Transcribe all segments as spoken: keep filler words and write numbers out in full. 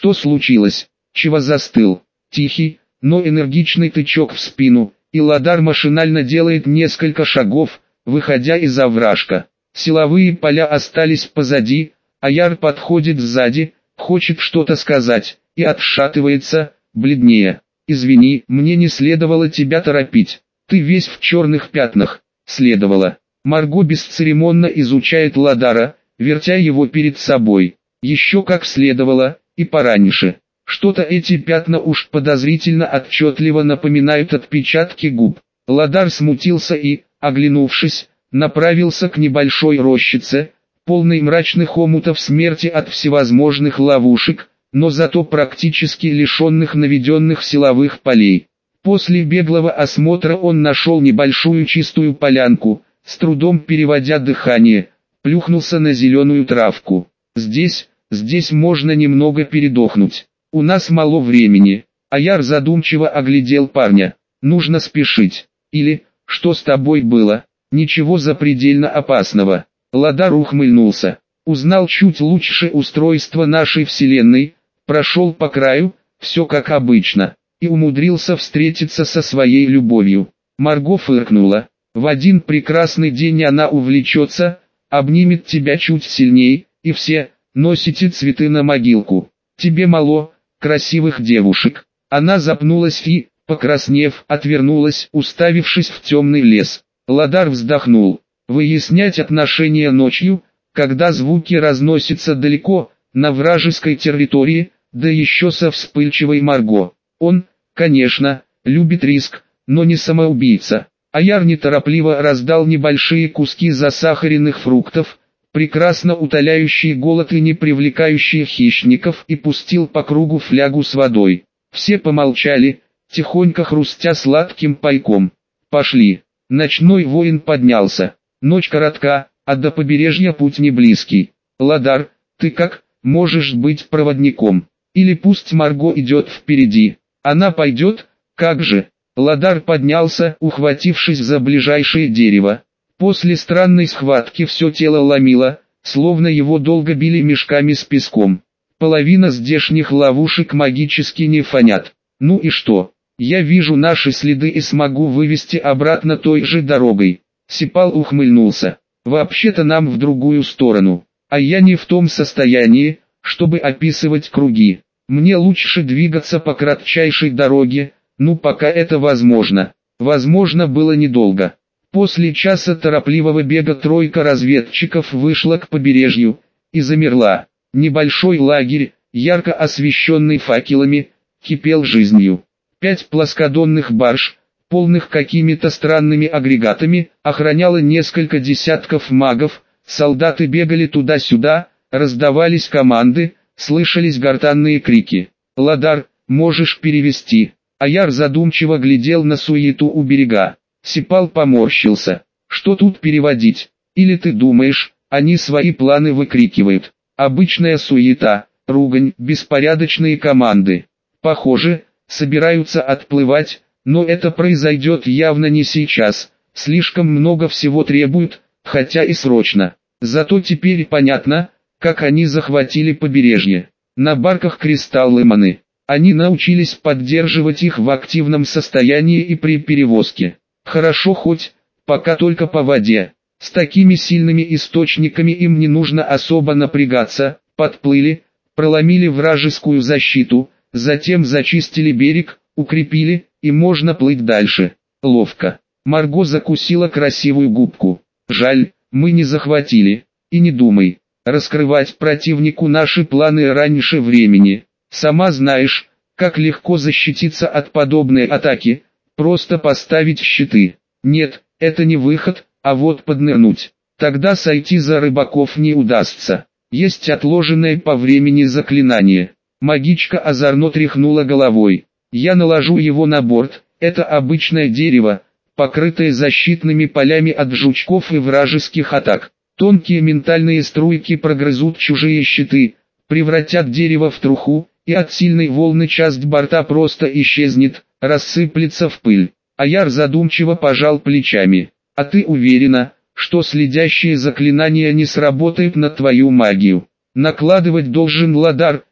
Что случилось? Чего застыл? Тихий, но энергичный тычок в спину, и Ладар машинально делает несколько шагов, выходя из овражка. Силовые поля остались позади, Аяр подходит сзади, хочет что-то сказать, и отшатывается, бледнее. «Извини, мне не следовало тебя торопить. Ты весь в черных пятнах». «Следовало». Марго бесцеремонно изучает Ладара, вертя его перед собой. «Еще как следовало, и пораньше. Что-то эти пятна уж подозрительно отчетливо напоминают отпечатки губ». Ладар смутился и, оглянувшись, направился к небольшой рощице, полной мрачных омутов смерти от всевозможных ловушек, но зато практически лишенных наведенных силовых полей. После беглого осмотра он нашел небольшую чистую полянку, с трудом переводя дыхание, плюхнулся на зеленую травку. «Здесь, здесь можно немного передохнуть. У нас мало времени». Аяр задумчиво оглядел парня. «Нужно спешить. Или, что с тобой было? Ничего запредельно опасного». Ладар ухмыльнулся. «Узнал чуть лучше устройство нашей вселенной, прошел по краю, все как обычно, и умудрился встретиться со своей любовью». Марго фыркнула. «В один прекрасный день она увлечется, обнимет тебя чуть сильней, и все, носите цветы на могилку. Тебе мало, красивых девушек». Она запнулась и, покраснев, отвернулась, уставившись в темный лес. Ладар вздохнул. Выяснять отношения ночью, когда звуки разносятся далеко, на вражеской территории, да еще со вспыльчивой Марго. Он, конечно, любит риск, но не самоубийца. Аяр неторопливо раздал небольшие куски засахаренных фруктов, прекрасно утоляющие голод и не привлекающие хищников, и пустил по кругу флягу с водой. Все помолчали, тихонько хрустя сладким пайком. «Пошли». Ночной воин поднялся. Ночь коротка, а до побережья путь не близкий. «Ладар, ты как, можешь быть проводником? Или пусть Марго идет впереди?» «Она пойдет, как же?» Ладар поднялся, ухватившись за ближайшее дерево. После странной схватки все тело ломило, словно его долго били мешками с песком. Половина здешних ловушек магически не фонят. «Ну и что? Я вижу наши следы и смогу вывести обратно той же дорогой». Сипал ухмыльнулся. «Вообще-то нам в другую сторону, а я не в том состоянии, чтобы описывать круги. Мне лучше двигаться по кратчайшей дороге, ну пока это возможно». Возможно было недолго. После часа торопливого бега тройка разведчиков вышла к побережью и замерла. Небольшой лагерь, ярко освещенный факелами, кипел жизнью. Пять плоскодонных барж, полных какими-то странными агрегатами, охраняло несколько десятков магов, солдаты бегали туда-сюда, раздавались команды, слышались гортанные крики. «Ладар, можешь перевести?» Аяр задумчиво глядел на суету у берега. Сипал поморщился. «Что тут переводить? Или ты думаешь, они свои планы выкрикивают? Обычная суета, ругань, беспорядочные команды. Похоже, собираются отплывать, но это произойдет явно не сейчас, слишком много всего требуют, хотя и срочно. Зато теперь понятно, как они захватили побережье. На барках кристаллы-маны. Они научились поддерживать их в активном состоянии и при перевозке. Хорошо хоть, пока только по воде. С такими сильными источниками им не нужно особо напрягаться. Подплыли, проломили вражескую защиту, затем зачистили берег, укрепили, и можно плыть дальше. Ловко. Марго закусила красивую губку. Жаль, мы не захватили. И не думай раскрывать противнику наши планы раньше времени. Сама знаешь, как легко защититься от подобной атаки, просто поставить щиты. Нет, это не выход, а вот поднырнуть. Тогда сойти за рыбаков не удастся. Есть отложенное по времени заклинание. Магичка озорно тряхнула головой. Я наложу его на борт, это обычное дерево, покрытое защитными полями от жучков и вражеских атак. Тонкие ментальные струйки прогрызут чужие щиты, превратят дерево в труху, и от сильной волны часть борта просто исчезнет, рассыплется в пыль. Аяр задумчиво пожал плечами. А ты уверена, что следящие заклинания не сработают на твою магию? Накладывать должен Ладар,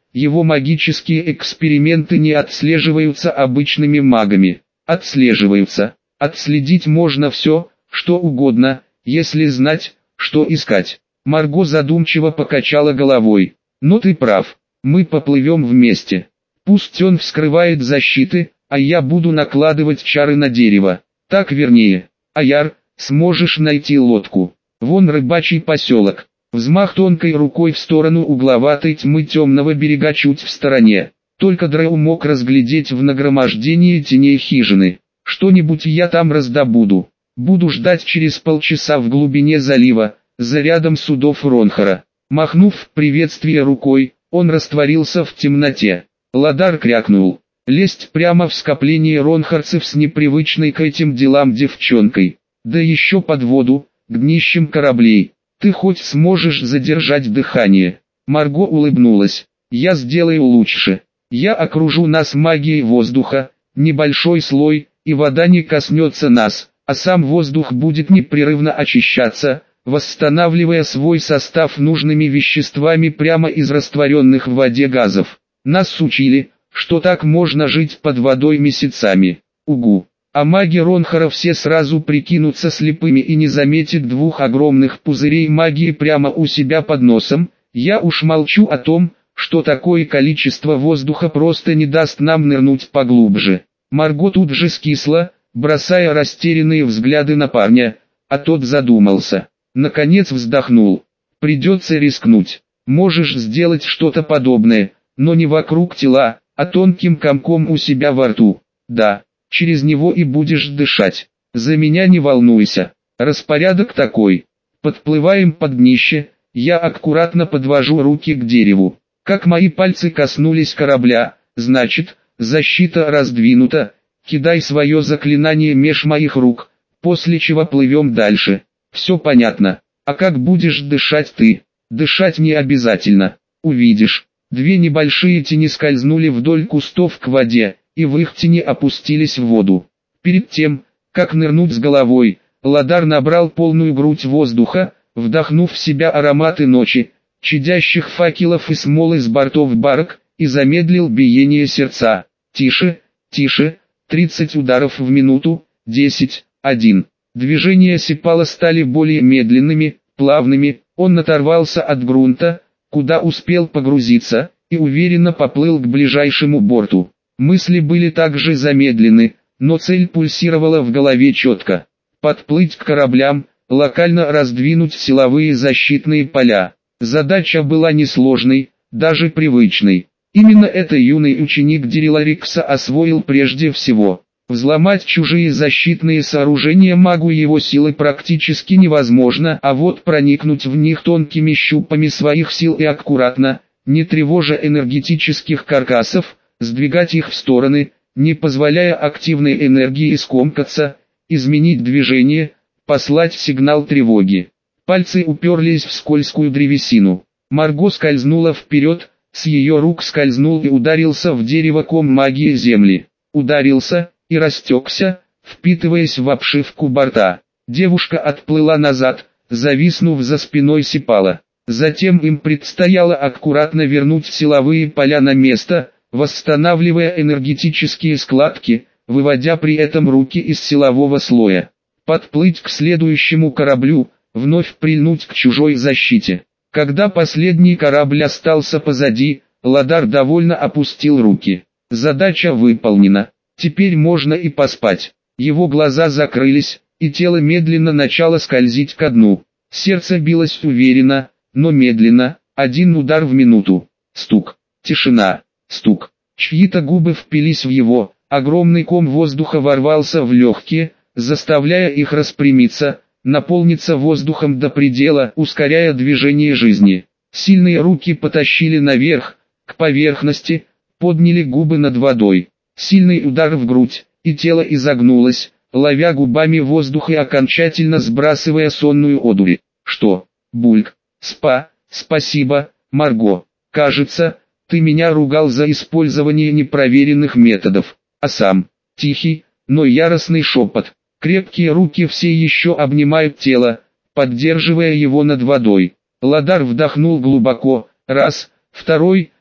его магические эксперименты не отслеживаются обычными магами. Отслеживаются. Отследить можно все, что угодно, если знать, что искать. Марго задумчиво покачала головой. Но ты прав, мы поплывем вместе. Пусть он вскрывает защиты, а я буду накладывать чары на дерево. Так вернее. Аяр, сможешь найти лодку. Вон рыбачий поселок. Взмах тонкой рукой в сторону угловатой тьмы темного берега чуть в стороне. Только Дрэу мог разглядеть в нагромождении теней хижины. Что-нибудь я там раздобуду. Буду ждать через полчаса в глубине залива, за рядом судов Ронхара. Махнув в приветствие рукой, он растворился в темноте. Ладар крякнул. Лезть прямо в скопление ронхарцев с непривычной к этим делам девчонкой. Да еще под воду, к днищам кораблей. Ты хоть сможешь задержать дыхание? Марго улыбнулась. Я сделаю лучше. Я окружу нас магией воздуха, небольшой слой, и вода не коснется нас, а сам воздух будет непрерывно очищаться, восстанавливая свой состав нужными веществами прямо из растворенных в воде газов. Нас учили, что так можно жить под водой месяцами. Угу. А маги Ронхара все сразу прикинутся слепыми и не заметят двух огромных пузырей магии прямо у себя под носом. Я уж молчу о том, что такое количество воздуха просто не даст нам нырнуть поглубже. Марго тут же скисла, бросая растерянные взгляды на парня, а тот задумался. Наконец вздохнул. Придется рискнуть. Можешь сделать что-то подобное, но не вокруг тела, а тонким комком у себя во рту. Да, через него и будешь дышать. За меня не волнуйся. Распорядок такой. Подплываем под днище, я аккуратно подвожу руки к дереву. Как мои пальцы коснулись корабля, значит, защита раздвинута. Кидай свое заклинание меж моих рук, после чего плывем дальше. Все понятно. А как будешь дышать ты? Дышать не обязательно. Увидишь. Две небольшие тени скользнули вдоль кустов к воде, и в их тени опустились в воду. Перед тем, как нырнуть с головой, Ладар набрал полную грудь воздуха, вдохнув в себя ароматы ночи, чадящих факелов и смолы с бортов барок, и замедлил биение сердца. Тише, тише, тридцать ударов в минуту, десять, один. Движения Сипала стали более медленными, плавными, он оторвался от грунта, куда успел погрузиться, и уверенно поплыл к ближайшему борту. Мысли были также замедлены, но цель пульсировала в голове четко. Подплыть к кораблям, локально раздвинуть силовые защитные поля. Задача была несложной, даже привычной. Именно это юный ученик Дириларикса освоил прежде всего. Взломать чужие защитные сооружения магу его силы практически невозможно, а вот проникнуть в них тонкими щупами своих сил и аккуратно, не тревожа энергетических каркасов, сдвигать их в стороны, не позволяя активной энергии скомкаться, изменить движение, послать сигнал тревоги. Пальцы уперлись в скользкую древесину. Марго скользнула вперед, с ее рук скользнул и ударился в дерево ком магии земли. Ударился и растекся, впитываясь в обшивку борта. Девушка отплыла назад, зависнув за спиной Сипала. Затем им предстояло аккуратно вернуть силовые поля на место, восстанавливая энергетические складки, выводя при этом руки из силового слоя. Подплыть к следующему кораблю, вновь прильнуть к чужой защите. Когда последний корабль остался позади, Ладар довольно опустил руки. Задача выполнена. Теперь можно и поспать. Его глаза закрылись, и тело медленно начало скользить ко дну. Сердце билось уверенно, но медленно, один удар в минуту. Стук, тишина, стук. Чьи-то губы впились в его, огромный ком воздуха ворвался в легкие, заставляя их распрямиться, наполниться воздухом до предела, ускоряя движение жизни. Сильные руки потащили наверх, к поверхности, подняли губы над водой. Сильный удар в грудь, и тело изогнулось, ловя губами воздух и окончательно сбрасывая сонную одурь. Что? Бульк. Спа, спасибо, Марго. Кажется, ты меня ругал за использование непроверенных методов. А сам, тихий, но яростный шепот. Крепкие руки все еще обнимают тело, поддерживая его над водой. Ладар вдохнул глубоко, раз, второй,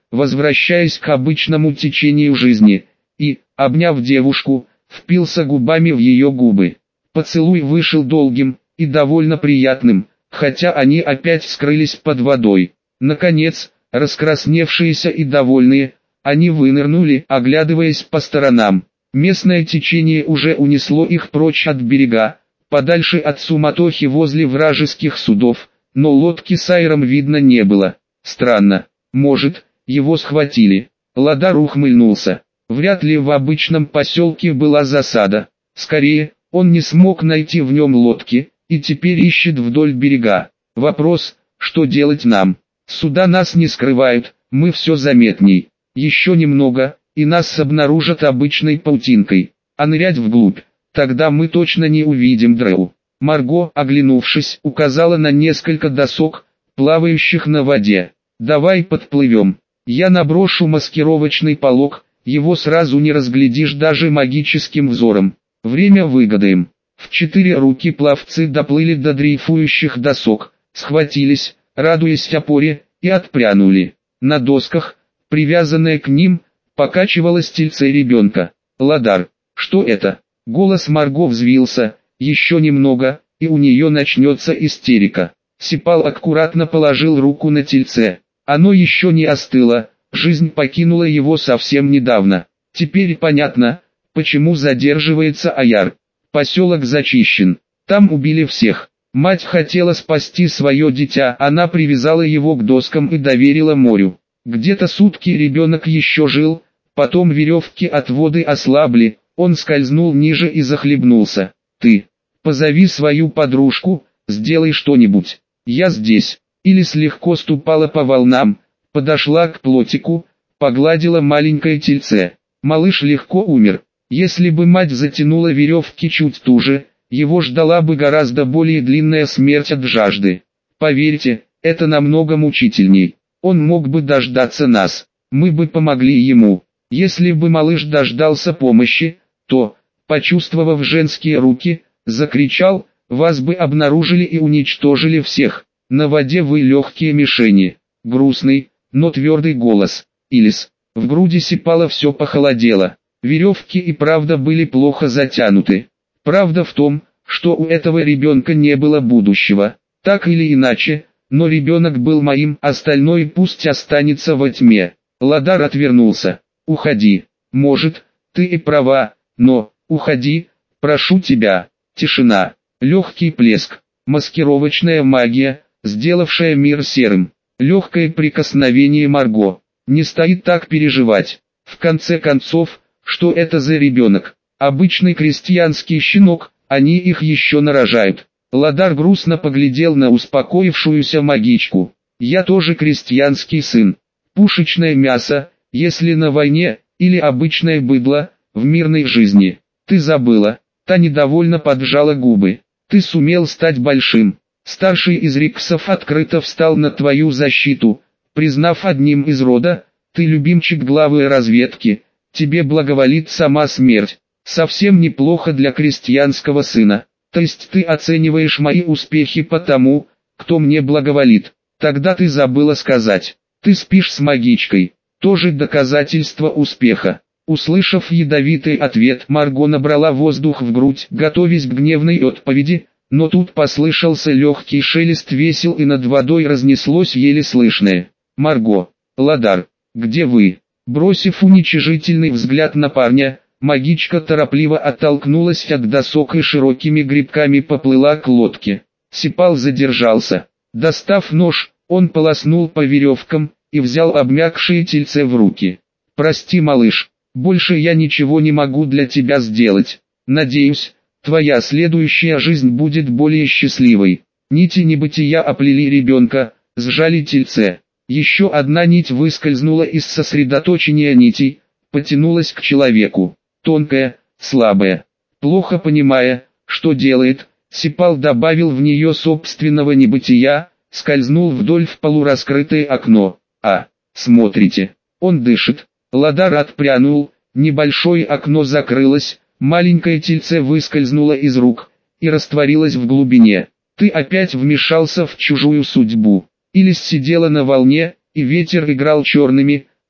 возвращаясь к обычному течению жизни, и, обняв девушку, впился губами в ее губы. Поцелуй вышел долгим и довольно приятным, хотя они опять скрылись под водой. Наконец, раскрасневшиеся и довольные, они вынырнули, оглядываясь по сторонам. Местное течение уже унесло их прочь от берега, подальше от суматохи возле вражеских судов, но лодки с Айром видно не было. Странно, может, его схватили. Ладар ухмыльнулся. Вряд ли в обычном поселке была засада. Скорее, он не смог найти в нем лодки, и теперь ищет вдоль берега. Вопрос, что делать нам? Суда нас не скрывают, мы все заметней. Еще немного, и нас обнаружат обычной паутинкой. А нырять вглубь, тогда мы точно не увидим Дрэу. Марго, оглянувшись, указала на несколько досок, плавающих на воде. «Давай подплывем. Я наброшу маскировочный полог, его сразу не разглядишь даже магическим взором. Время выгадаем». В четыре руки пловцы доплыли до дрейфующих досок, схватились, радуясь опоре, и отпрянули. На досках, привязанная к ним, покачивалось тельце ребенка. «Ладар, что это?» Голос Марго взвился, еще немного, и у нее начнется истерика. Сипал аккуратно положил руку на тельце. Оно еще не остыло, жизнь покинула его совсем недавно. Теперь понятно, почему задерживается Аяр. Поселок зачищен, там убили всех. Мать хотела спасти свое дитя, она привязала его к доскам и доверила морю. Где-то сутки ребенок еще жил, потом веревки от воды ослабли, он скользнул ниже и захлебнулся. «Ты, позови свою подружку, сделай что-нибудь, я здесь». Илис легко ступала по волнам, подошла к плотику, погладила маленькое тельце. Малыш легко умер. Если бы мать затянула веревки чуть туже, его ждала бы гораздо более длинная смерть от жажды. Поверьте, это намного мучительней. Он мог бы дождаться нас, мы бы помогли ему. Если бы малыш дождался помощи, то, почувствовав женские руки, закричал, вас бы обнаружили и уничтожили всех. На воде вы легкие мишени. Грустный, но твердый голос. Илис. В груди Сипала все похолодело. Веревки и правда были плохо затянуты. Правда в том, что у этого ребенка не было будущего. Так или иначе, но ребенок был моим, остальное пусть останется во тьме. Ладар отвернулся. Уходи. Может, ты и права, но, уходи, прошу тебя. Тишина. Легкий плеск. Маскировочная магия, сделавшая мир серым. Легкое прикосновение Марго. Не стоит так переживать. В конце концов, что это за ребенок? Обычный крестьянский щенок, они их еще нарожают. Ладар грустно поглядел на успокоившуюся магичку. Я тоже крестьянский сын. Пушечное мясо, если на войне, или обычное быдло, в мирной жизни. Ты забыла. Та недовольно поджала губы. Ты сумел стать большим. Старший из Риксов открыто встал на твою защиту, признав одним из рода, ты любимчик главы разведки, тебе благоволит сама смерть. Совсем неплохо для крестьянского сына. То есть ты оцениваешь мои успехи по тому, кто мне благоволит. Тогда ты забыла сказать, ты спишь с магичкой, тоже доказательство успеха. Услышав ядовитый ответ, Марго набрала воздух в грудь, готовясь к гневной отповеди, но тут послышался легкий шелест весел и над водой разнеслось еле слышное. «Марго, Ладар, где вы?» Бросив уничижительный взгляд на парня, магичка торопливо оттолкнулась от досок и широкими грибками поплыла к лодке. Сипал задержался. Достав нож, он полоснул по веревкам и взял обмякшее тельце в руки. «Прости, малыш, больше я ничего не могу для тебя сделать. Надеюсь, твоя следующая жизнь будет более счастливой». Нити небытия оплели ребенка, сжали тельце. Еще одна нить выскользнула из сосредоточения нитей, потянулась к человеку. Тонкая, слабая. Плохо понимая, что делает, Сипал добавил в нее собственного небытия, скользнул вдоль в полураскрытое окно. «А, смотрите, он дышит». Ладар отпрянул, небольшое окно закрылось, маленькое тельце выскользнуло из рук и растворилось в глубине. «Ты опять вмешался в чужую судьбу». Илис сидела на волне, и ветер играл черными,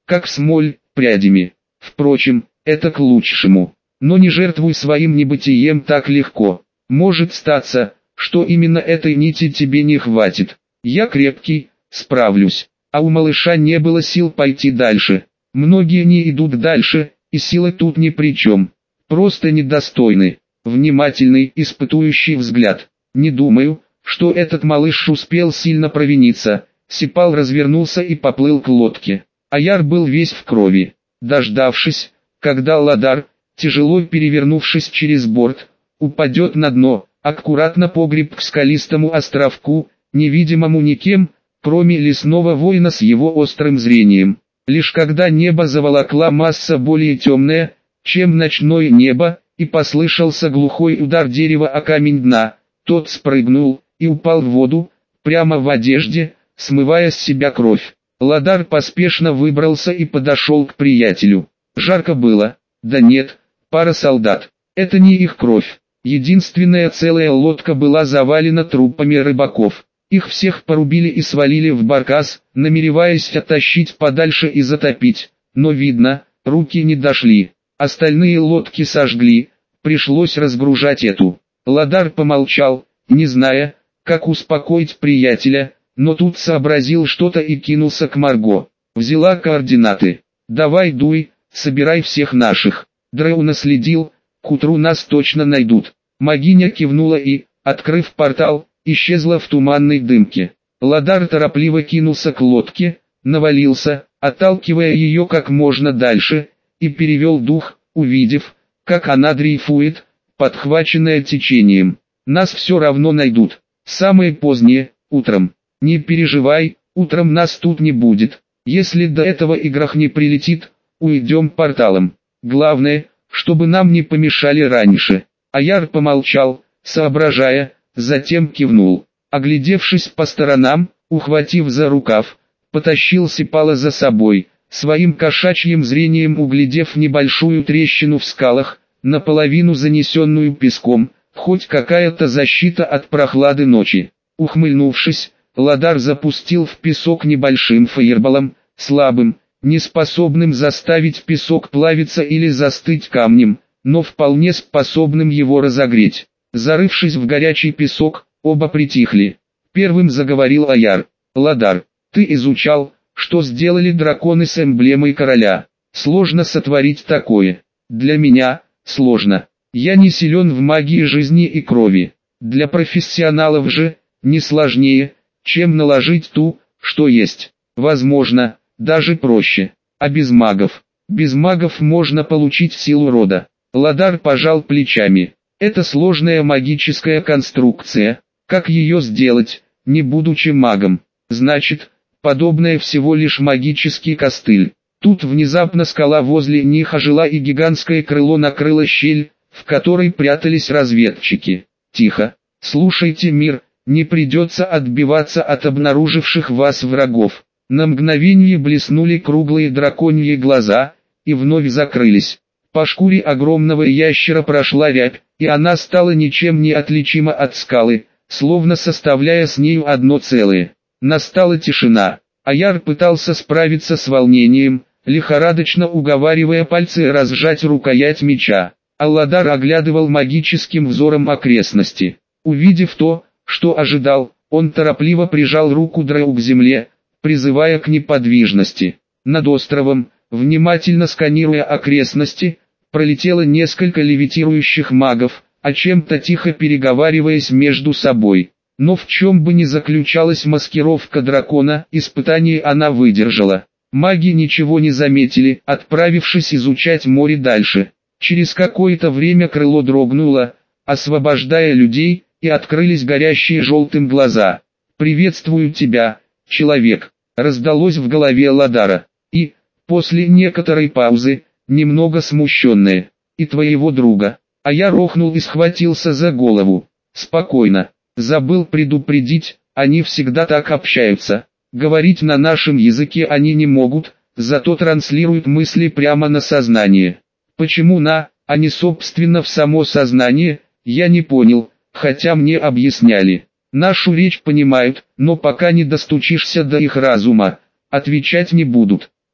как смоль, прядями. Впрочем, это к лучшему. Но не жертвуй своим небытием так легко. Может статься, что именно этой нити тебе не хватит. Я крепкий, справлюсь. А у малыша не было сил пойти дальше. Многие не идут дальше, и сила тут ни при чем. Просто недостойны. Внимательный, испытующий взгляд. Не думаю, что этот малыш успел сильно провиниться. Сипал развернулся и поплыл к лодке. Аяр был весь в крови. Дождавшись, когда Ладар, тяжело перевернувшись через борт, упадет на дно, аккуратно погреб к скалистому островку, невидимому никем, кроме лесного воина с его острым зрением. Лишь когда небо заволокла масса более темная, чем ночное небо, и послышался глухой удар дерева о камень дна, тот спрыгнул и упал в воду, прямо в одежде, смывая с себя кровь. Ладар поспешно выбрался и подошел к приятелю. Жарко было. Да нет, пара солдат. Это не их кровь. Единственная целая лодка была завалена трупами рыбаков. Их всех порубили и свалили в баркас, намереваясь оттащить подальше и затопить. Но видно, руки не дошли. Остальные лодки сожгли, пришлось разгружать эту. Ладар помолчал, не зная, как успокоить приятеля, но тут сообразил что-то и кинулся к Марго. Взяла координаты. «Давай дуй, собирай всех наших». Дрэу наследил, к утру нас точно найдут. Магиня кивнула и, открыв портал, исчезла в туманной дымке. Ладар торопливо кинулся к лодке, навалился, отталкивая ее как можно дальше, и перевел дух, увидев, как она дрейфует, подхваченная течением. Нас все равно найдут. Самое позднее, утром. Не переживай, утром нас тут не будет. Если до этого играх не прилетит, уйдем порталом. Главное, чтобы нам не помешали раньше. Аяр помолчал, соображая, затем кивнул. Оглядевшись по сторонам, ухватив за рукав, потащил Сипала за собой, своим кошачьим зрением углядев небольшую трещину в скалах, наполовину занесенную песком, хоть какая-то защита от прохлады ночи. Ухмыльнувшись, Ладар запустил в песок небольшим фаерболом, слабым, неспособным заставить песок плавиться или застыть камнем, но вполне способным его разогреть. Зарывшись в горячий песок, оба притихли. Первым заговорил Аяр. «Ладар, ты изучал, что сделали драконы с эмблемой короля. Сложно сотворить такое. Для меня, сложно. Я не силен в магии жизни и крови. Для профессионалов же, не сложнее, чем наложить ту, что есть. Возможно, даже проще. А без магов? Без магов можно получить силу рода». Ладар пожал плечами. «Это сложная магическая конструкция. Как ее сделать, не будучи магом? Значит, подобное всего лишь магический костыль». Тут внезапно скала возле них ожила и гигантское крыло накрыло щель, в которой прятались разведчики. «Тихо. Слушайте, мир, не придется отбиваться от обнаруживших вас врагов». На мгновение блеснули круглые драконьи глаза, и вновь закрылись. По шкуре огромного ящера прошла рябь, и она стала ничем не отличима от скалы, словно составляя с нею одно целое. Настала тишина. Аяр пытался справиться с волнением, лихорадочно уговаривая пальцы разжать рукоять меча. Алладар оглядывал магическим взором окрестности. Увидев то, что ожидал, он торопливо прижал руку Дрэу к земле, призывая к неподвижности. Над островом, внимательно сканируя окрестности, пролетело несколько левитирующих магов, о чем-то тихо переговариваясь между собой. Но в чем бы ни заключалась маскировка дракона, испытание она выдержала. Маги ничего не заметили, отправившись изучать море дальше. Через какое-то время крыло дрогнуло, освобождая людей, и открылись горящие желтым глаза. «Приветствую тебя, человек», раздалось в голове Ладара. И, после некоторой паузы, немного смущенное, «и твоего друга». А я рохнул и схватился за голову. «Спокойно. Забыл предупредить, они всегда так общаются. Говорить на нашем языке они не могут, зато транслируют мысли прямо на сознание». Почему на, а не собственно в само сознание, я не понял, хотя мне объясняли. Нашу речь понимают, но пока не достучишься до их разума, отвечать не будут.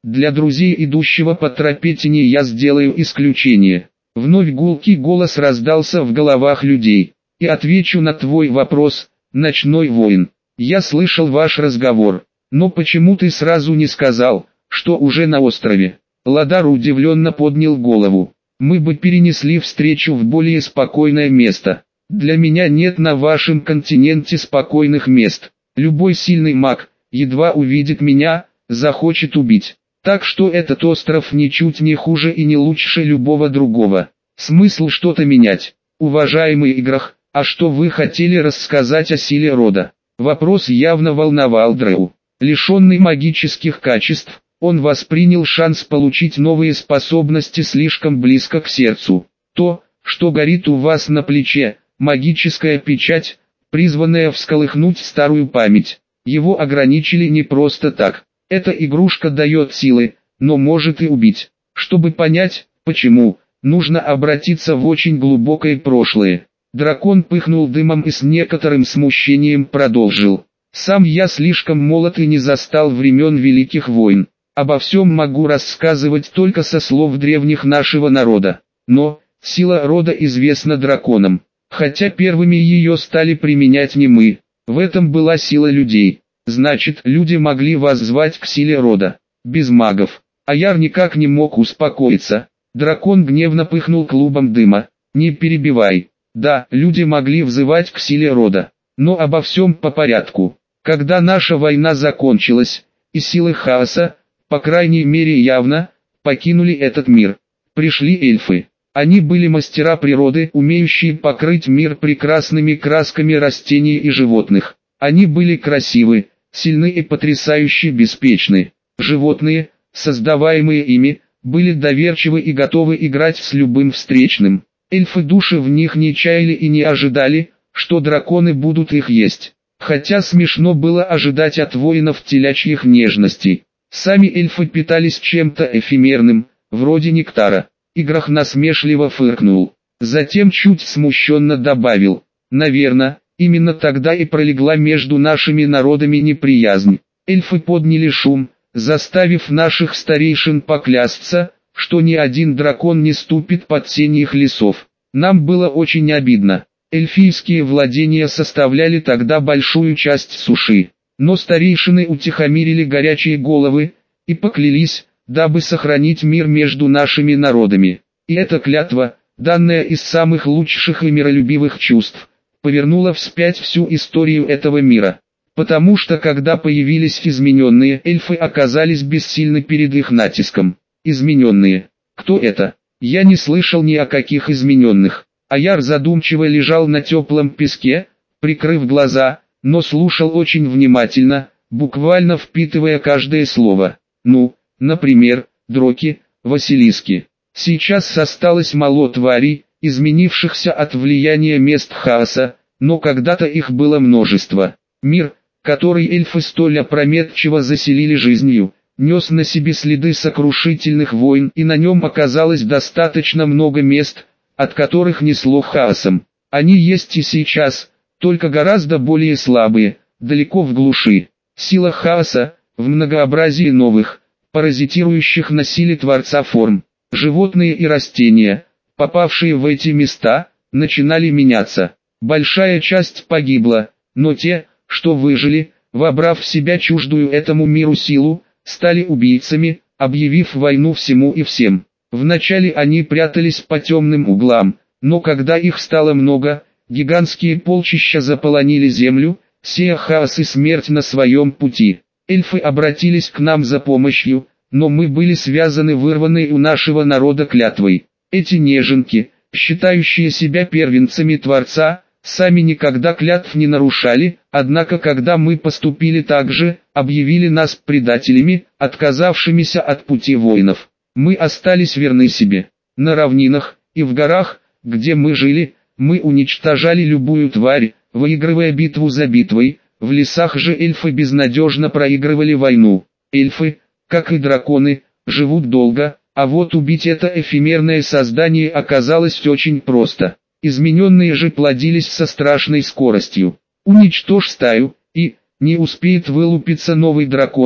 Для друзей, идущего по тропе тени, я сделаю исключение. Вновь гулкий голос раздался в головах людей. И отвечу на твой вопрос, ночной воин. Я слышал ваш разговор, но почему ты сразу не сказал, что уже на острове? Ладар удивленно поднял голову. Мы бы перенесли встречу в более спокойное место. Для меня нет на вашем континенте спокойных мест. Любой сильный маг, едва увидит меня, захочет убить. Так что этот остров ничуть не хуже и не лучше любого другого. Смысл что-то менять? Уважаемый игрок, а что вы хотели рассказать о силе рода? Вопрос явно волновал Дрэу. Лишенный магических качеств, он воспринял шанс получить новые способности слишком близко к сердцу. То, что горит у вас на плече, магическая печать, призванная всколыхнуть старую память. Его ограничили не просто так. Эта игрушка дает силы, но может и убить. Чтобы понять, почему, нужно обратиться в очень глубокое прошлое. Дракон пыхнул дымом и с некоторым смущением продолжил. Сам я слишком молод и не застал времен великих войн. Обо всем могу рассказывать только со слов древних нашего народа. Но, сила рода известна драконам. Хотя первыми ее стали применять не мы. В этом была сила людей. Значит, люди могли воззвать к силе рода. Без магов. Аяр никак не мог успокоиться. Дракон гневно пыхнул клубом дыма. Не перебивай. Да, люди могли взывать к силе рода. Но обо всем по порядку. Когда наша война закончилась, и силы хаоса, по крайней мере явно, покинули этот мир. Пришли эльфы. Они были мастера природы, умеющие покрыть мир прекрасными красками растений и животных. Они были красивы, сильны и потрясающе беспечны. Животные, создаваемые ими, были доверчивы и готовы играть с любым встречным. Эльфы души в них не чаяли и не ожидали, что драконы будут их есть. Хотя смешно было ожидать от воинов телячьих нежностей. Сами эльфы питались чем-то эфемерным, вроде нектара. Играх насмешливо фыркнул. Затем чуть смущенно добавил. Наверное, именно тогда и пролегла между нашими народами неприязнь. Эльфы подняли шум, заставив наших старейшин поклясться, что ни один дракон не ступит под сень их лесов. Нам было очень обидно. Эльфийские владения составляли тогда большую часть суши. Но старейшины утихомирили горячие головы и поклялись, дабы сохранить мир между нашими народами. И эта клятва, данная из самых лучших и миролюбивых чувств, повернула вспять всю историю этого мира. Потому что когда появились измененные, эльфы оказались бессильны перед их натиском. Измененные. Кто это? Я не слышал ни о каких измененных. Аяр задумчиво лежал на теплом песке, прикрыв глаза, но слушал очень внимательно, буквально впитывая каждое слово. Ну, например, дроки, василиски. Сейчас осталось мало тварей, изменившихся от влияния мест хаоса, но когда-то их было множество. Мир, который эльфы столь опрометчиво заселили жизнью, нес на себе следы сокрушительных войн, и на нем оказалось достаточно много мест, от которых несло хаосом. Они есть и сейчас, только гораздо более слабые, далеко в глуши. Сила хаоса, в многообразии новых, паразитирующих на силе Творца форм. Животные и растения, попавшие в эти места, начинали меняться. Большая часть погибла, но те, что выжили, вобрав в себя чуждую этому миру силу, стали убийцами, объявив войну всему и всем. Вначале они прятались по темным углам, но когда их стало много, гигантские полчища заполонили землю, сея хаос и смерть на своем пути. Эльфы обратились к нам за помощью, но мы были связаны вырванной у нашего народа клятвой. Эти неженки, считающие себя первенцами Творца, сами никогда клятв не нарушали, однако когда мы поступили так же, объявили нас предателями, отказавшимися от пути воинов. Мы остались верны себе. На равнинах и в горах, где мы жили, мы уничтожали любую тварь, выигрывая битву за битвой. В лесах же эльфы безнадежно проигрывали войну. Эльфы, как и драконы, живут долго, а вот убить это эфемерное создание оказалось очень просто. Измененные же плодились со страшной скоростью. Уничтожь стаю, и не успеет вылупиться новый дракон,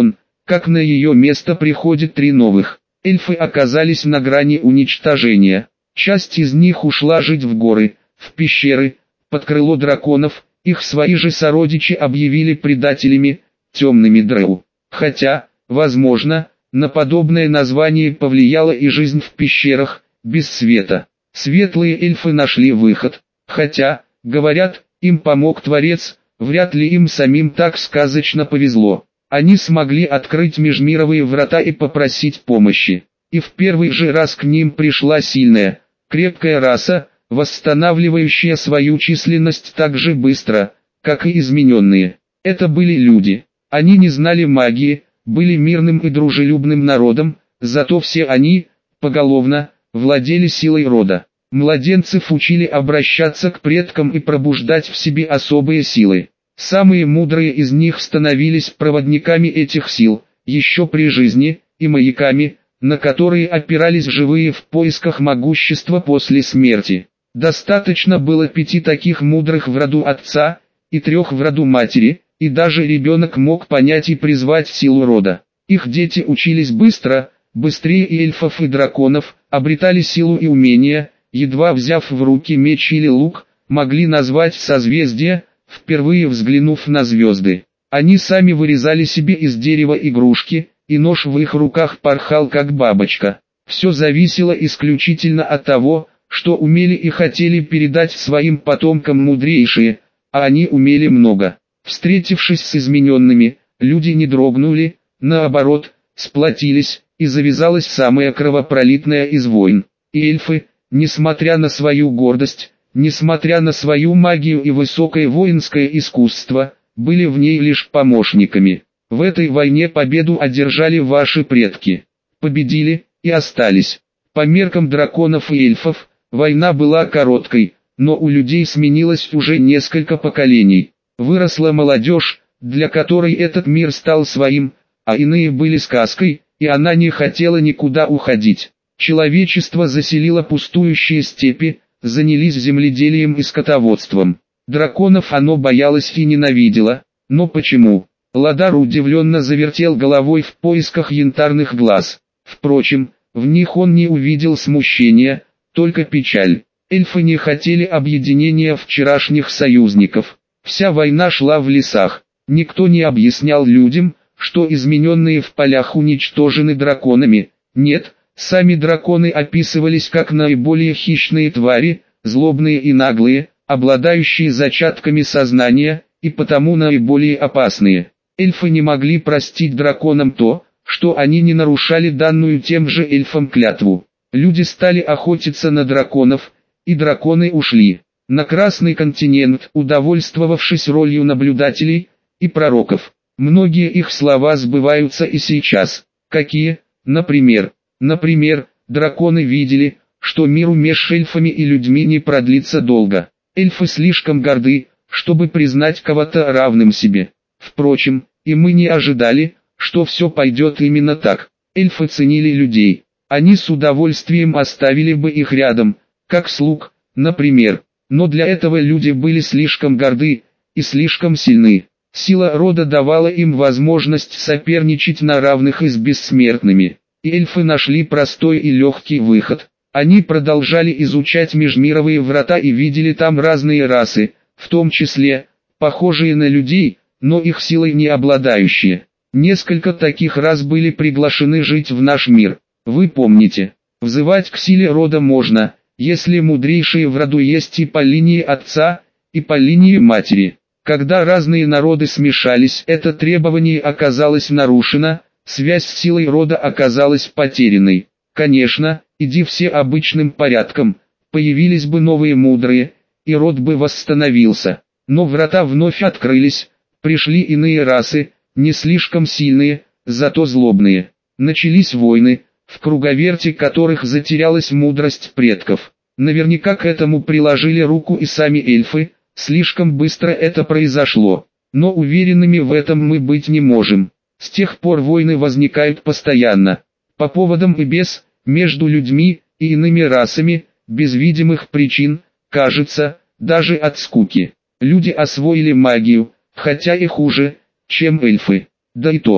как на ее место приходит три новых. Эльфы оказались на грани уничтожения. Часть из них ушла жить в горы, в пещеры, под крыло драконов, их свои же сородичи объявили предателями, темными дроу. Хотя, возможно, на подобное название повлияла и жизнь в пещерах, без света. Светлые эльфы нашли выход, хотя, говорят, им помог Творец, вряд ли им самим так сказочно повезло. Они смогли открыть межмировые врата и попросить помощи. И в первый же раз к ним пришла сильная, крепкая раса, восстанавливающая свою численность так же быстро, как и измененные. Это были люди. Они не знали магии, были мирным и дружелюбным народом, зато все они, поголовно, владели силой рода. Младенцев учили обращаться к предкам и пробуждать в себе особые силы. Самые мудрые из них становились проводниками этих сил, еще при жизни, и маяками, на которые опирались живые в поисках могущества после смерти. Достаточно было пяти таких мудрых в роду отца, и трех в роду матери, и даже ребенок мог понять и призвать силу рода. Их дети учились быстро, быстрее и эльфов и драконов, обретали силу и умения, едва взяв в руки меч или лук, могли назвать созвездия, впервые взглянув на звезды. Они сами вырезали себе из дерева игрушки, и нож в их руках порхал как бабочка. Все зависело исключительно от того, что умели и хотели передать своим потомкам мудрейшие, а они умели много. Встретившись с измененными, люди не дрогнули, наоборот, сплотились, и завязалась самая кровопролитная из войн. И эльфы, несмотря на свою гордость, несмотря на свою магию и высокое воинское искусство, были в ней лишь помощниками. В этой войне победу одержали ваши предки. Победили и остались. По меркам драконов и эльфов, война была короткой, но у людей сменилось уже несколько поколений. Выросла молодежь, для которой этот мир стал своим, а иные были сказкой, и она не хотела никуда уходить. Человечество заселило пустующие степи, занялись земледелием и скотоводством. Драконов оно боялось и ненавидело, но почему? Ладар удивленно завертел головой в поисках янтарных глаз. Впрочем, в них он не увидел смущения, только печаль. Эльфы не хотели объединения вчерашних союзников. Вся война шла в лесах. Никто не объяснял людям, что измененные в полях уничтожены драконами. Нет, сами драконы описывались как наиболее хищные твари, злобные и наглые, обладающие зачатками сознания, и потому наиболее опасные. Эльфы не могли простить драконам то, что они не нарушали данную тем же эльфам клятву. Люди стали охотиться на драконов, и драконы ушли на Красный континент, удовольствовавшись ролью наблюдателей и пророков. Многие их слова сбываются и сейчас. Какие? Например, например, драконы видели, что миру меж эльфами и людьми не продлится долго. Эльфы слишком горды, чтобы признать кого-то равным себе. Впрочем, и мы не ожидали, что все пойдет именно так. Эльфы ценили людей. Они с удовольствием оставили бы их рядом, как слуг, например. Но для этого люди были слишком горды и слишком сильны. Сила рода давала им возможность соперничать на равных и с бессмертными. И эльфы нашли простой и легкий выход. Они продолжали изучать межмировые врата и видели там разные расы, в том числе, похожие на людей, но их силой не обладающие. Несколько таких рас были приглашены жить в наш мир. Вы помните, взывать к силе рода можно, если мудрейшие в роду есть и по линии отца, и по линии матери. Когда разные народы смешались, это требование оказалось нарушено, связь с силой рода оказалась потерянной. Конечно, иди все обычным порядком, появились бы новые мудрые, и род бы восстановился. Но врата вновь открылись, пришли иные расы, не слишком сильные, зато злобные. Начались войны, в круговерти которых затерялась мудрость предков. Наверняка к этому приложили руку и сами эльфы, слишком быстро это произошло. Но уверенными в этом мы быть не можем. С тех пор войны возникают постоянно. По поводам и без, между людьми и иными расами, без видимых причин, кажется, даже от скуки. Люди освоили магию, хотя и хуже, чем эльфы. Да и то,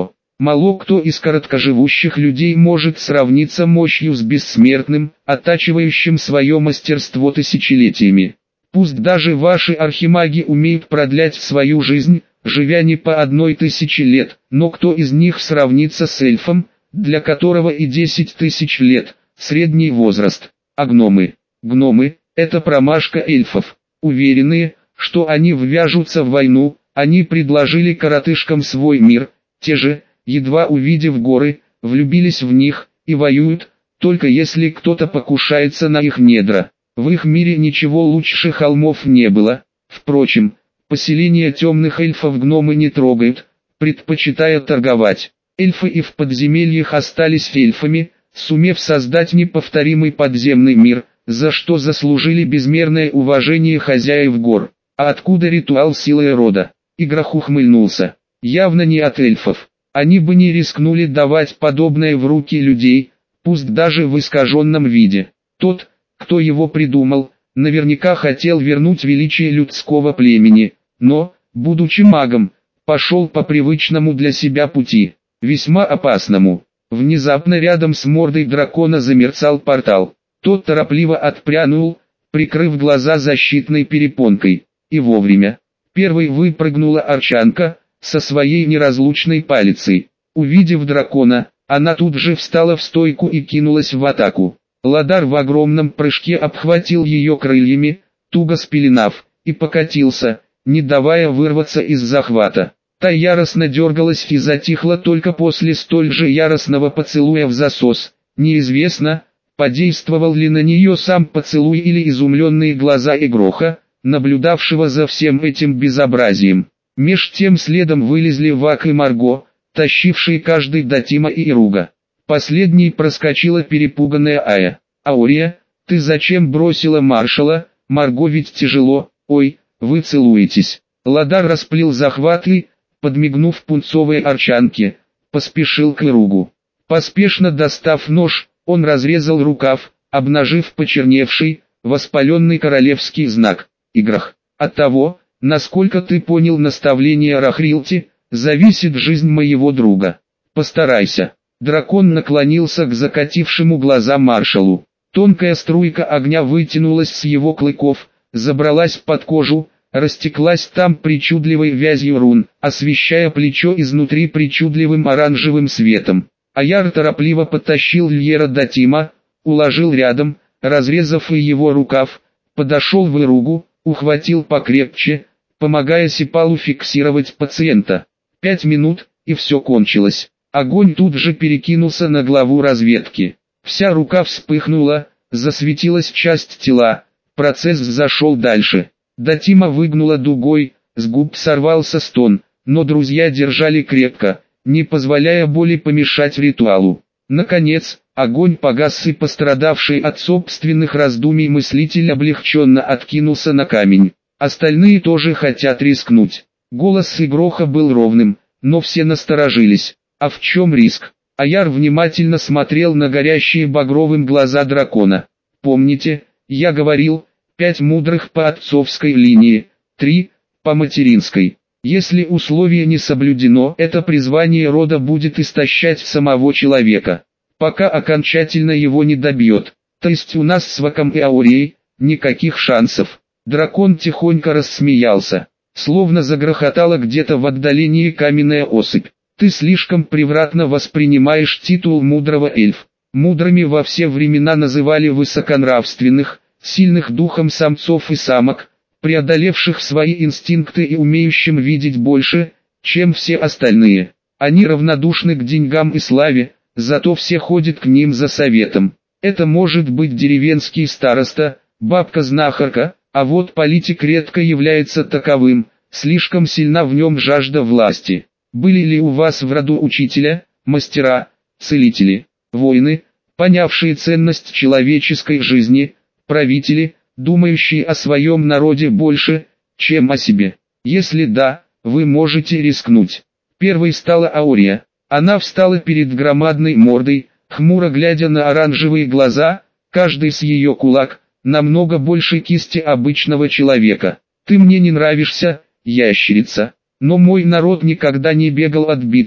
Мало кто из короткоживущих людей может сравниться мощью с бессмертным, оттачивающим свое мастерство тысячелетиями. Пусть даже ваши архимаги умеют продлять свою жизнь, живя не по одной тысяче лет, но кто из них сравнится с эльфом, для которого и десять тысяч лет – средний возраст. А гномы? Гномы – это промашка эльфов. Уверенные, что они ввяжутся в войну, они предложили коротышкам свой мир, те же, едва увидев горы, влюбились в них и воюют, только если кто-то покушается на их недра. В их мире ничего лучше холмов не было. Впрочем, поселение темных эльфов гномы не трогают, предпочитая торговать. Эльфы и в подземельях остались эльфами, сумев создать неповторимый подземный мир, за что заслужили безмерное уважение хозяев гор. А откуда ритуал силы рода? Игрок ухмыльнулся. Явно не от эльфов. Они бы не рискнули давать подобное в руки людей, пусть даже в искаженном виде. Тот, кто его придумал, наверняка хотел вернуть величие людского племени, но, будучи магом, пошел по привычному для себя пути, весьма опасному. Внезапно рядом с мордой дракона замерцал портал. Тот торопливо отпрянул, прикрыв глаза защитной перепонкой. И вовремя. Первой выпрыгнула арчанка, со своей неразлучной палицей. Увидев дракона, она тут же встала в стойку и кинулась в атаку. Ладар в огромном прыжке обхватил ее крыльями, туго спеленав, и покатился, не давая вырваться из захвата. Та яростно дергалась и затихла только после столь же яростного поцелуя в засос. Неизвестно, подействовал ли на нее сам поцелуй или изумленные глаза игрока, наблюдавшего за всем этим безобразием. Меж тем следом вылезли Вак и Марго, тащившие каждый до Тима и Ируга. Последней проскочила перепуганная Ая. «Аурия, ты зачем бросила маршала? Марго ведь тяжело, ой, вы целуетесь». Ладар расплел захват и, подмигнув пунцовой арчанке, поспешил к Иругу. Поспешно достав нож, он разрезал рукав, обнажив почерневший, воспаленный королевский знак. Играх. От того, насколько ты понял наставление Рахрилти, зависит жизнь моего друга. Постарайся. Дракон наклонился к закатившему глаза маршалу. Тонкая струйка огня вытянулась с его клыков, забралась под кожу, растеклась там причудливой вязью рун, освещая плечо изнутри причудливым оранжевым светом. Аяр торопливо подтащил Льера до Тима, уложил рядом, разрезав и его рукав, подошел в Иругу, ухватил покрепче, помогая Сипалу фиксировать пациента. Пять минут, и все кончилось. Огонь тут же перекинулся на главу разведки. Вся рука вспыхнула, засветилась часть тела, процесс зашел дальше. До Тима выгнула дугой, с губ сорвался стон, но друзья держали крепко, не позволяя боли помешать ритуалу. Наконец, огонь погас и пострадавший от собственных раздумий мыслитель облегченно откинулся на камень. Остальные тоже хотят рискнуть. Голос игрока был ровным, но все насторожились. А в чем риск? Аяр внимательно смотрел на горящие багровым глаза дракона. Помните, я говорил, пять мудрых по отцовской линии, три по материнской. Если условие не соблюдено, это призвание рода будет истощать самого человека, пока окончательно его не добьет. То есть у нас с Ваком и Аурией никаких шансов. Дракон тихонько рассмеялся, словно загрохотала где-то в отдалении каменная осыпь. Ты слишком превратно воспринимаешь титул мудрого эльф. Мудрыми во все времена называли высоконравственных, сильных духом самцов и самок, преодолевших свои инстинкты и умеющим видеть больше, чем все остальные. Они равнодушны к деньгам и славе, зато все ходят к ним за советом. Это может быть деревенский староста, бабка-знахарка, а вот политик редко является таковым, слишком сильна в нем жажда власти. Были ли у вас в роду учителя, мастера, целители, воины, понявшие ценность человеческой жизни, правители, думающие о своем народе больше, чем о себе? Если да, вы можете рискнуть. Первой стала Аурия. Она встала перед громадной мордой, хмуро глядя на оранжевые глаза, каждый с ее кулак, намного больше кисти обычного человека. Ты мне не нравишься, ящерица. Но мой народ никогда не бегал от битвы,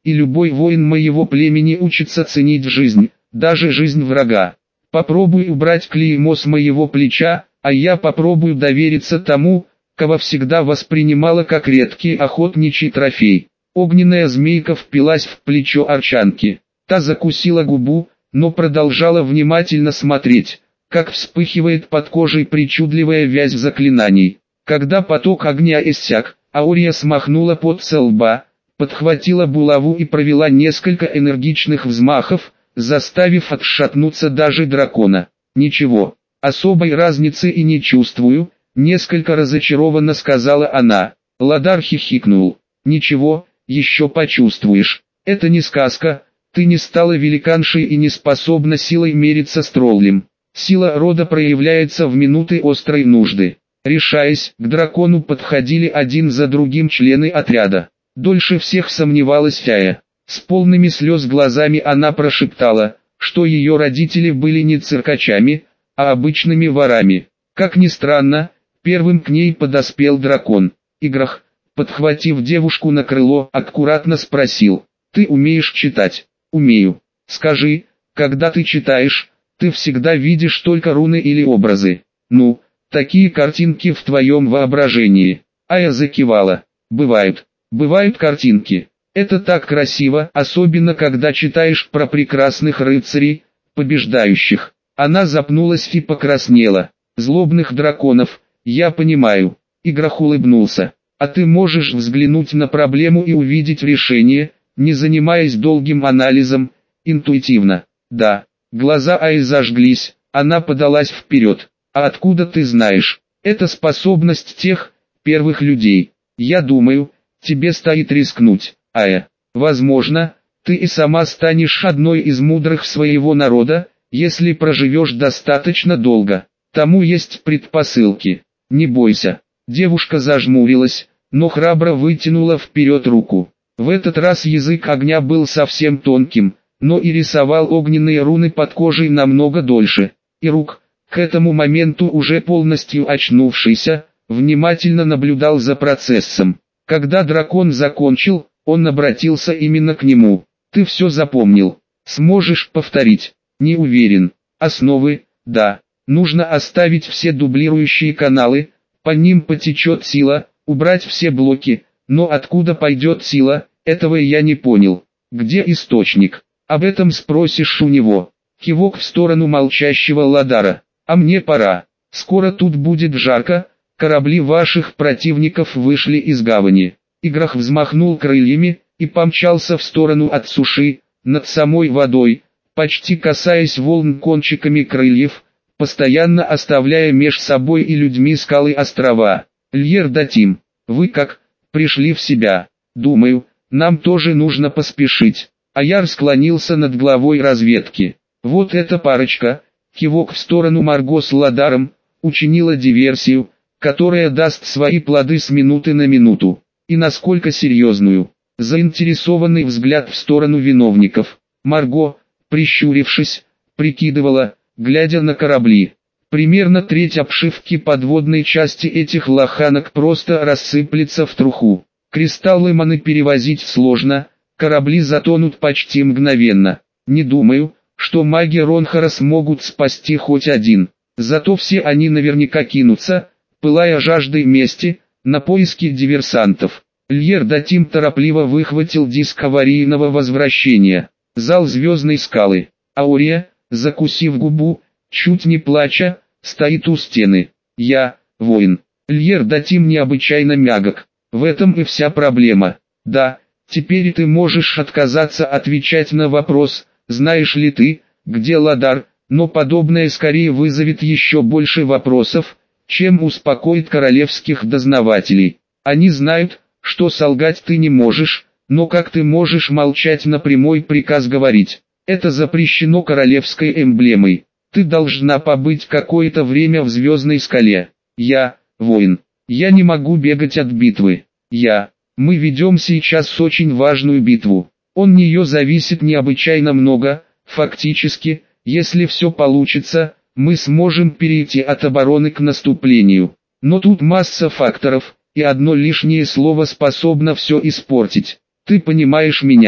и любой воин моего племени учится ценить жизнь, даже жизнь врага. Попробуй убрать клеймо с моего плеча, а я попробую довериться тому, кого всегда воспринимала как редкий охотничий трофей». Огненная змейка впилась в плечо арчанки. Та закусила губу, но продолжала внимательно смотреть, как вспыхивает под кожей причудливая вязь заклинаний. Когда поток огня иссяк, Аурия смахнула пот со лба, подхватила булаву и провела несколько энергичных взмахов, заставив отшатнуться даже дракона. «Ничего, особой разницы и не чувствую», — несколько разочарованно сказала она. Ладар хихикнул. «Ничего, еще почувствуешь. Это не сказка, ты не стала великаншей и не способна силой мериться с троллем. Сила рода проявляется в минуты острой нужды». Решаясь, к дракону подходили один за другим члены отряда. Дольше всех сомневалась Фяя. С полными слез глазами она прошептала, что ее родители были не циркачами, а обычными ворами. Как ни странно, первым к ней подоспел дракон. Играх, подхватив девушку на крыло, аккуратно спросил: «Ты умеешь читать?» «Умею. Скажи, когда ты читаешь, ты всегда видишь только руны или образы?» «Ну, такие картинки в твоем воображении». Ая закивала. «Бывают, бывают картинки. Это так красиво, особенно когда читаешь про прекрасных рыцарей, побеждающих». Она запнулась и покраснела. «Злобных драконов, я понимаю». Играх улыбнулся. «А ты можешь взглянуть на проблему и увидеть решение, не занимаясь долгим анализом, интуитивно». «Да». Глаза Аи зажглись, она подалась вперед. «А откуда ты знаешь?» «Это способность тех, первых людей. Я думаю, тебе стоит рискнуть, Ая. Возможно, ты и сама станешь одной из мудрых своего народа, если проживешь достаточно долго. Тому есть предпосылки. Не бойся». Девушка зажмурилась, но храбро вытянула вперед руку. В этот раз язык огня был совсем тонким, но и рисовал огненные руны под кожей намного дольше. И рук, к этому моменту уже полностью очнувшийся, внимательно наблюдал за процессом. Когда дракон закончил, он обратился именно к нему. «Ты все запомнил? Сможешь повторить?» «Не уверен. Основы, да. Нужно оставить все дублирующие каналы, по ним потечет сила, убрать все блоки, но откуда пойдет сила, этого я не понял. Где источник? Об этом спросишь у него». Кивок в сторону молчащего Ладара. «А мне пора. Скоро тут будет жарко, корабли ваших противников вышли из гавани». Играх взмахнул крыльями и помчался в сторону от суши, над самой водой, почти касаясь волн кончиками крыльев, постоянно оставляя меж собой и людьми скалы острова. «Льер Датим, вы как, пришли в себя?» «Думаю, нам тоже нужно поспешить». Аяр склонился над главой разведки. «Вот эта парочка», кивок в сторону Марго с Ладаром, учинила диверсию, которая даст свои плоды с минуты на минуту. И насколько серьезную? Заинтересованный взгляд в сторону виновников. Марго, прищурившись, прикидывала, глядя на корабли. Примерно треть обшивки подводной части этих лоханок просто рассыплется в труху. Кристаллы маны перевозить сложно, корабли затонут почти мгновенно. Не думаю, что маги Ронхара смогут спасти хоть один. Зато все они наверняка кинутся, пылая жаждой мести, на поиски диверсантов. Льер Датим торопливо выхватил диск аварийного возвращения. Зал звездной скалы. Аурия, закусив губу, чуть не плача, стоит у стены. «Я, воин». Льер Датим необычайно мягок. В этом и вся проблема. Да, теперь ты можешь отказаться отвечать на вопрос, знаешь ли ты, где Ладар, но подобное скорее вызовет еще больше вопросов, чем успокоит королевских дознавателей. Они знают, что солгать ты не можешь, но как ты можешь молчать на прямой приказ говорить? Это запрещено королевской эмблемой. Ты должна побыть какое-то время в звездной скале. Я, воин. Я не могу бегать от битвы. Я. Мы ведем сейчас очень важную битву. От нее зависит необычайно много. Фактически, если все получится, мы сможем перейти от обороны к наступлению. Но тут масса факторов, и одно лишнее слово способно все испортить. Ты понимаешь меня?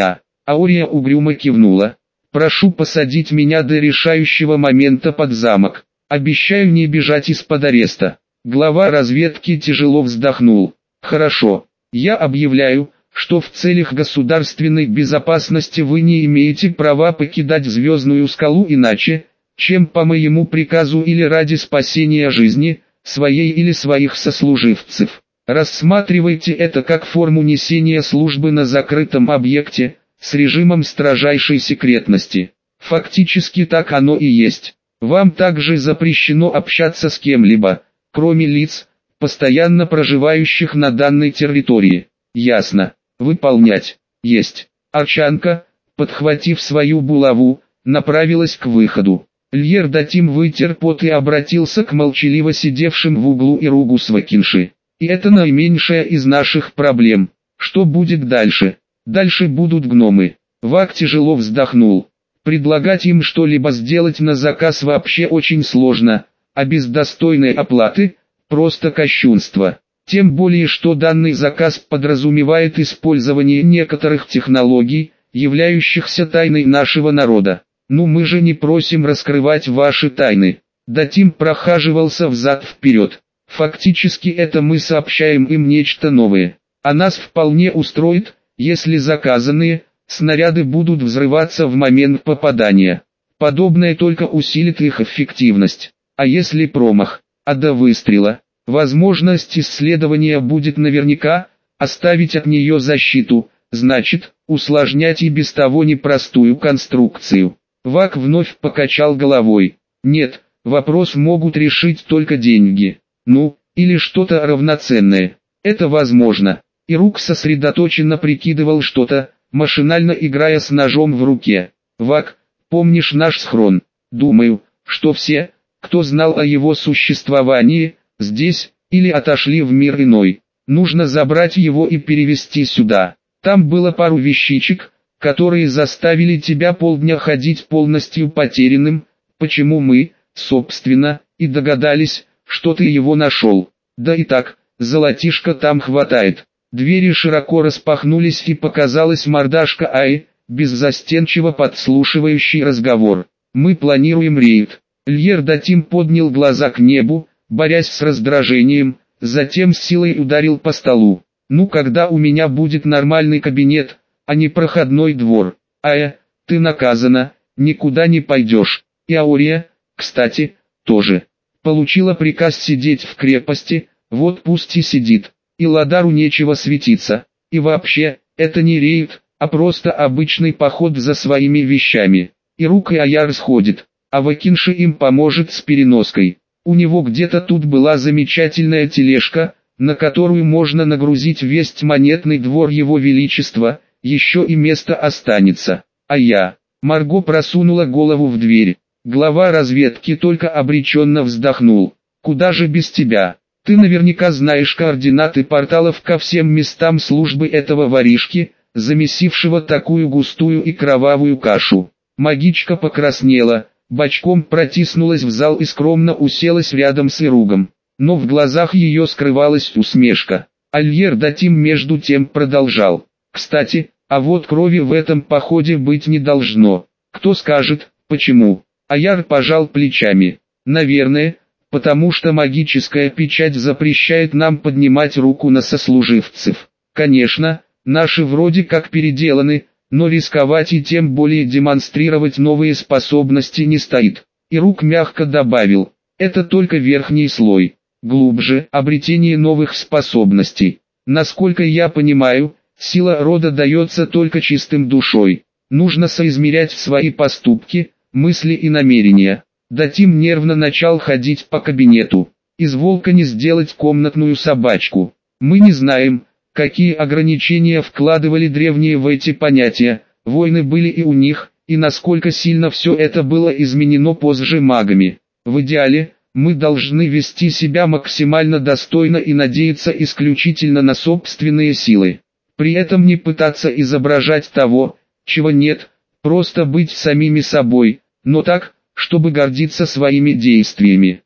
Аурия угрюмо кивнула. «Прошу посадить меня до решающего момента под замок. Обещаю не бежать из-под ареста». Глава разведки тяжело вздохнул. «Хорошо. Я объявляю, что в целях государственной безопасности вы не имеете права покидать Звездную скалу иначе, чем по моему приказу или ради спасения жизни, своей или своих сослуживцев. Рассматривайте это как форму несения службы на закрытом объекте, с режимом строжайшей секретности. Фактически так оно и есть. Вам также запрещено общаться с кем-либо, кроме лиц, постоянно проживающих на данной территории. Ясно. Выполнять. Есть. Арчанка, подхватив свою булаву, направилась к выходу. Льер Датим вытер пот и обратился к молчаливо сидевшим в углу Иругу Свакинши. И это наименьшая из наших проблем. Что будет дальше? Дальше будут гномы. Вак тяжело вздохнул. Предлагать им что-либо сделать на заказ вообще очень сложно, а без достойной оплаты – просто кощунство. Тем более, что данный заказ подразумевает использование некоторых технологий, являющихся тайной нашего народа. Ну мы же не просим раскрывать ваши тайны. Датим прохаживался взад-вперед. Фактически это мы сообщаем им нечто новое. А нас вполне устроит, если заказанные снаряды будут взрываться в момент попадания. Подобное только усилит их эффективность. А если промах, а до выстрела, возможность исследования будет наверняка, оставить от нее защиту, значит, усложнять и без того непростую конструкцию. Вак вновь покачал головой. Нет, вопрос могут решить только деньги. Ну, или что-то равноценное. Это возможно. Ирук сосредоточенно прикидывал что-то, машинально играя с ножом в руке. Вак, помнишь наш схрон? Думаю, что все, кто знал о его существовании, здесь, или отошли в мир иной. Нужно забрать его и перевести сюда. Там было пару вещичек, которые заставили тебя полдня ходить полностью потерянным, почему мы, собственно, и догадались, что ты его нашел. Да и так, золотишка там хватает. Двери широко распахнулись и показалась мордашка Аи, беззастенчиво подслушивающий разговор. Мы планируем рейд. Льер Датим поднял глаза к небу, борясь с раздражением, затем с силой ударил по столу. Ну когда у меня будет нормальный кабинет, а не проходной двор? Ая, ты наказана, никуда не пойдешь. И Аурия, кстати, тоже. Получила приказ сидеть в крепости, вот пусть и сидит. И Ладару нечего светиться. И вообще, это не рейд, а просто обычный поход за своими вещами. И Рук и Аяр сходит, а Вакинши им поможет с переноской. У него где-то тут была замечательная тележка, на которую можно нагрузить весь монетный двор его величества, еще и место останется. А я... Марго просунула голову в дверь. Глава разведки только обреченно вздохнул. «Куда же без тебя? Ты наверняка знаешь координаты порталов ко всем местам службы этого воришки, замесившего такую густую и кровавую кашу». Магичка покраснела, бочком протиснулась в зал и скромно уселась рядом с Иругом. Но в глазах ее скрывалась усмешка. Альер Датим между тем продолжал. «Кстати, а вот крови в этом походе быть не должно. Кто скажет, почему?» Аяр пожал плечами. «Наверное, потому что магическая печать запрещает нам поднимать руку на сослуживцев. Конечно, наши вроде как переделаны, но рисковать и тем более демонстрировать новые способности не стоит». И Рук мягко добавил, «Это только верхний слой. Глубже, обретение новых способностей. Насколько я понимаю, сила рода дается только чистым душой. Нужно соизмерять свои поступки, мысли и намерения». Датим нервно начал ходить по кабинету. «Из волка не сделать комнатную собачку. Мы не знаем, какие ограничения вкладывали древние в эти понятия, войны были и у них, и насколько сильно все это было изменено позже магами. В идеале, мы должны вести себя максимально достойно и надеяться исключительно на собственные силы. При этом не пытаться изображать того, чего нет, просто быть самими собой, но так, чтобы гордиться своими действиями.